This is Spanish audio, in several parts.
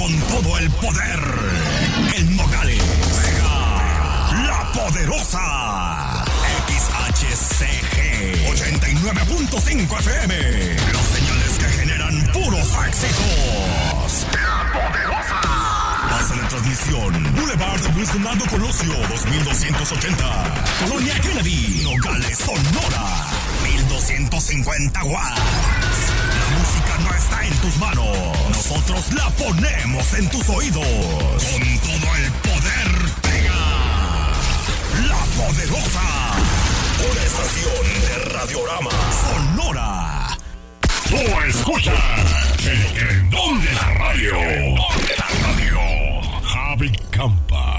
con todo el poder. En Nogales, pega La Poderosa. XHCG 89.5 FM. Los señales que generan puros éxitos. La Poderosa. Pasa la transmisión. Boulevard Luis Donaldo Colosio, 2280. Colonia Kennedy, Nogales, Sonora. 1250 watts. La música no está en tus manos. Nosotros la ponemos en tus oídos. Con todo el poder pega La Poderosa. Una estación de Radiorama Sonora. Tú escuchas el querendón de la radio. Javi Campa.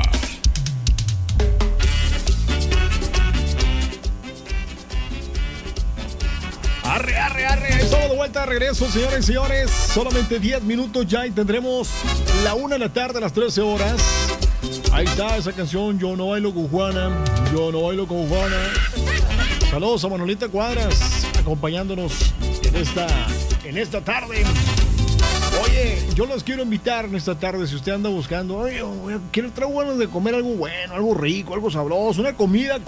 Arre. Estamos de vuelta, de regreso, señores y señores. Solamente 10 minutos ya y tendremos la 1 de la tarde a las 13 horas. Ahí está esa canción, Yo no bailo con Juana. Saludos a Manolita Cuadras, acompañándonos en esta tarde. Oye, yo los quiero invitar en esta tarde, si usted anda buscando, oye, quiero traer ganas de comer algo bueno, algo rico, algo sabroso, una comida.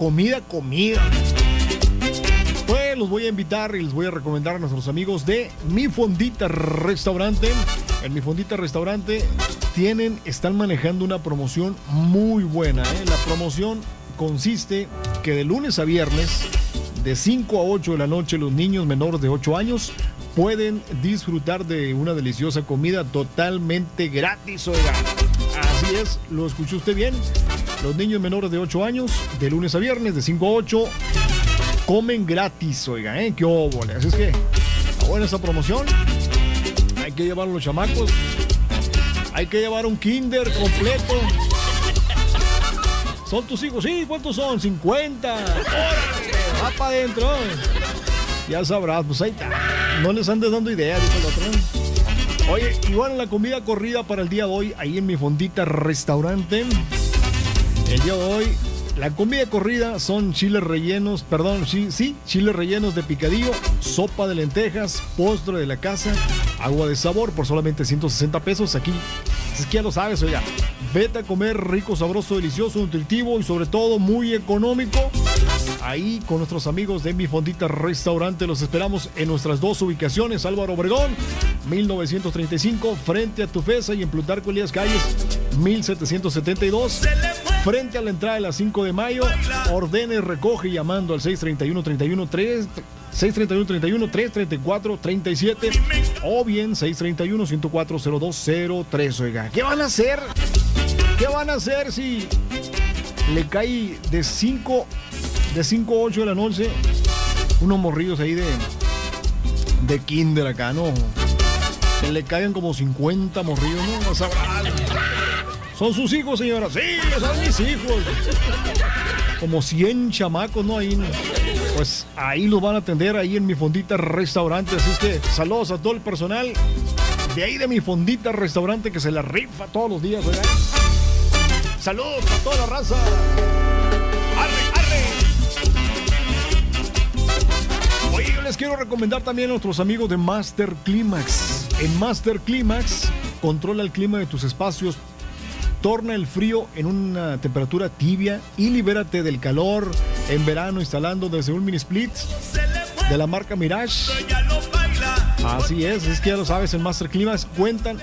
Pues los voy a invitar y les voy a recomendar a nuestros amigos de Mi Fondita Restaurante. En Mi Fondita Restaurante están manejando una promoción muy buena. La promoción consiste que de lunes a viernes, de 5 a 8 de la noche, los niños menores de 8 años pueden disfrutar de una deliciosa comida totalmente gratis, oiga. Así es, lo escuchó usted bien. Los niños menores de 8 años, de lunes a viernes, de 5 a 8, comen gratis, oiga, qué óvole. Así es que, está buena esa promoción. Hay que llevar a los chamacos. Hay que llevar un kinder completo. ¿Son tus hijos? Sí, ¿cuántos son? 50. ¡Órale! Va para adentro. Ya sabrás, pues ahí está. No les andes dando ideas, dijo el otro. Oye, y bueno, la comida corrida para el día de hoy, ahí en Mi Fondita Restaurante. El día de hoy, la comida corrida son chiles rellenos, chiles rellenos de picadillo, sopa de lentejas, postre de la casa, agua de sabor por solamente 160 pesos. Aquí, es que ya lo sabes, oiga. Vete a comer rico, sabroso, delicioso, nutritivo y sobre todo muy económico. Ahí con nuestros amigos de Mi Fondita Restaurante. Los esperamos en nuestras dos ubicaciones: Álvaro Obregón, 1935, frente a Tufesa, y en Plutarco Elías Calles, 1772, frente a la entrada de la 5 de mayo. Ordene, recoge llamando al 631-31-334-37 o bien 631-104-0203. Oiga, ¿qué van a hacer? ¿Qué van a hacer si le cae de 5 a 8 de la noche unos morrillos ahí de kinder acá, no? Que le caigan como 50 morrillos, ¿no? No sabrán. Son sus hijos, señora. Sí, son mis hijos. Como 100 chamacos, ¿no? Ahí, pues ahí los van a atender ahí en Mi Fondita Restaurante. Así es que saludos a todo el personal de ahí de Mi Fondita Restaurante, que se la rifa todos los días, ¿verdad? Saludos a toda la raza. ¡Arre! Oye, yo les quiero recomendar también a nuestros amigos de Master Climax. En Master Climax, controla el clima de tus espacios, torna el frío en una temperatura tibia y libérate del calor en verano instalando desde un mini split de la marca Mirage. Así es que ya lo sabes, en Master Climax cuentan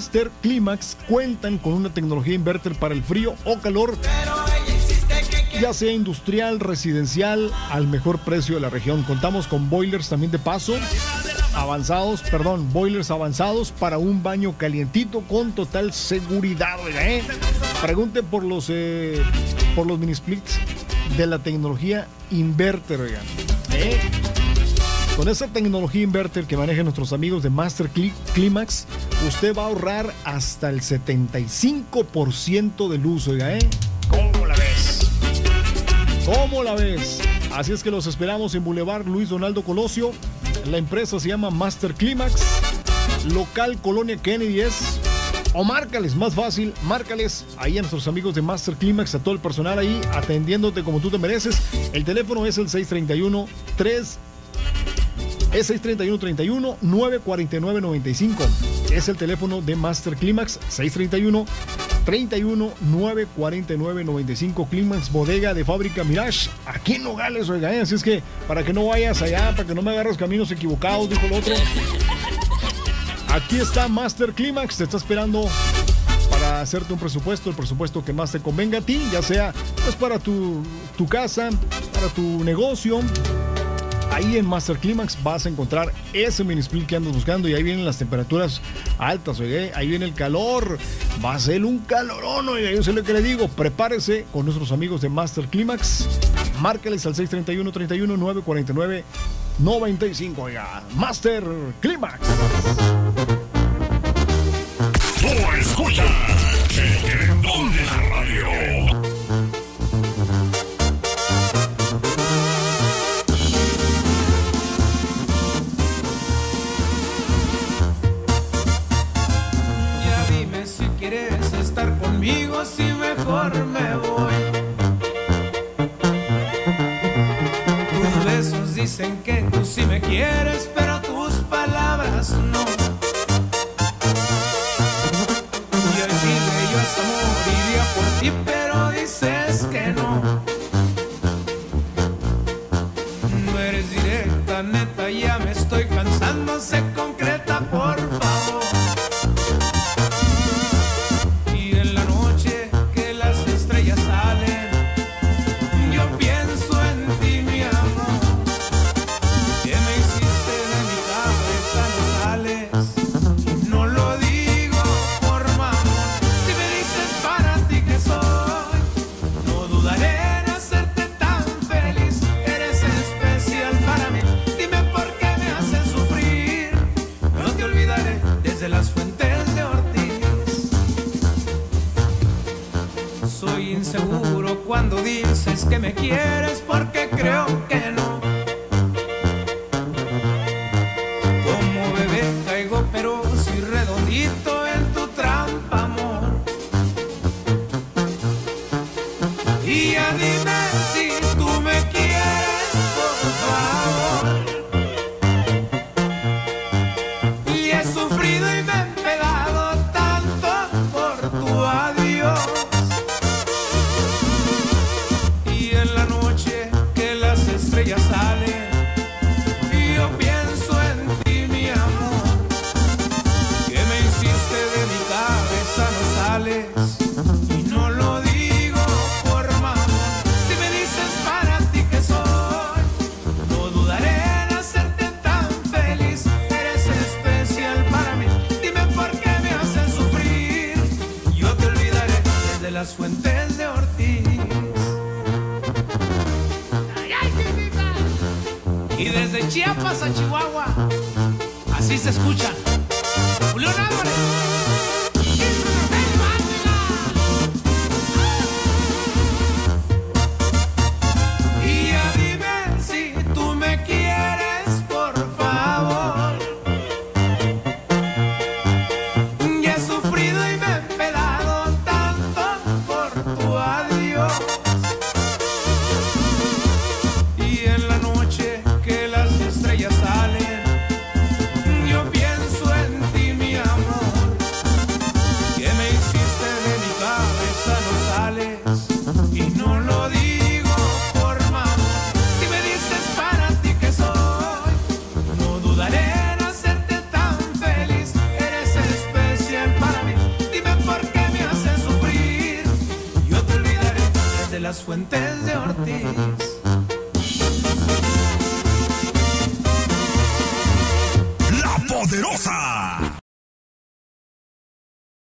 con una tecnología inverter para el frío o calor, ya sea industrial, residencial, al mejor precio de la región. Contamos con boilers también de paso boilers avanzados para un baño calientito con total seguridad. Pregunten por los mini splits de la tecnología inverter, oigan. Con esa tecnología inverter que manejan nuestros amigos de Master Climax, usted va a ahorrar hasta el 75% de luz, oiga, ¿Cómo la ves? Así es que los esperamos en Boulevard Luis Donaldo Colosio. La empresa se llama Master Climax, local Colonia Kennedy o márcales, más fácil, márcales ahí a nuestros amigos de Master Climax, a todo el personal ahí atendiéndote como tú te mereces. El teléfono es el 631-3 Es 631-31-949-95. Es el teléfono de Master Climax. 631-31-949-95. Climax, bodega de fábrica Mirage, aquí en Nogales, oiga, así es que para que no vayas allá, para que no me agarres caminos equivocados, dijo el otro. Aquí está Master Climax, te está esperando para hacerte un presupuesto, el presupuesto que más te convenga a ti, ya sea pues para tu casa, para tu negocio. Ahí en Master Climax vas a encontrar ese mini split que andas buscando, y ahí vienen las temperaturas altas, oye, ahí viene el calor, va a ser un calorón, oiga, yo sé lo que le digo, prepárese con nuestros amigos de Master Climax, márcales al 631-31-949-95, oiga, Master Climax. Tú escuchas el querendón de la radio. Estar conmigo, si mejor me voy. Tus besos dicen que tú sí me quieres, pero tus palabras no. Y al chile yo hasta moriría por ti, pero dices que no. No eres directa, neta, ya me estoy cansando, sé concreta, por favor. Inseguro cuando dices que me quieres, porque creo que no. Como bebé caigo, pero soy redondito en tu trampa, amor. Y ya dime si tú me quieres, por favor. Y he sufrido y me he empedado tanto por tu adiós. Estrellas salen y yo pienso en ti, mi amor, que me hiciste de mi cabeza, no sales, y no lo digo por mamón. Si me dices para ti que soy, no dudaré en hacerte tan feliz. Eres especial para mí, dime por qué me haces sufrir. Yo te olvidaré desde las fuentes de Ortiz. Y desde Chiapas a Chihuahua, así se escucha. Julián Álvarez. Y ya dime si tú me quieres, por favor. Ya he sufrido y me he empedado tanto por tu adiós. Y en la noche que las estrellas salen, yo pienso en ti, mi amor, que me hiciste de mi cabeza, no sales, y no lo digo por mamón. Si me dices para ti que soy, no dudaré en hacerte tan feliz. Eres especial para mí, dime por qué me haces sufrir. Yo te olvidaré desde las fuentes de Ortiz. Poderosa.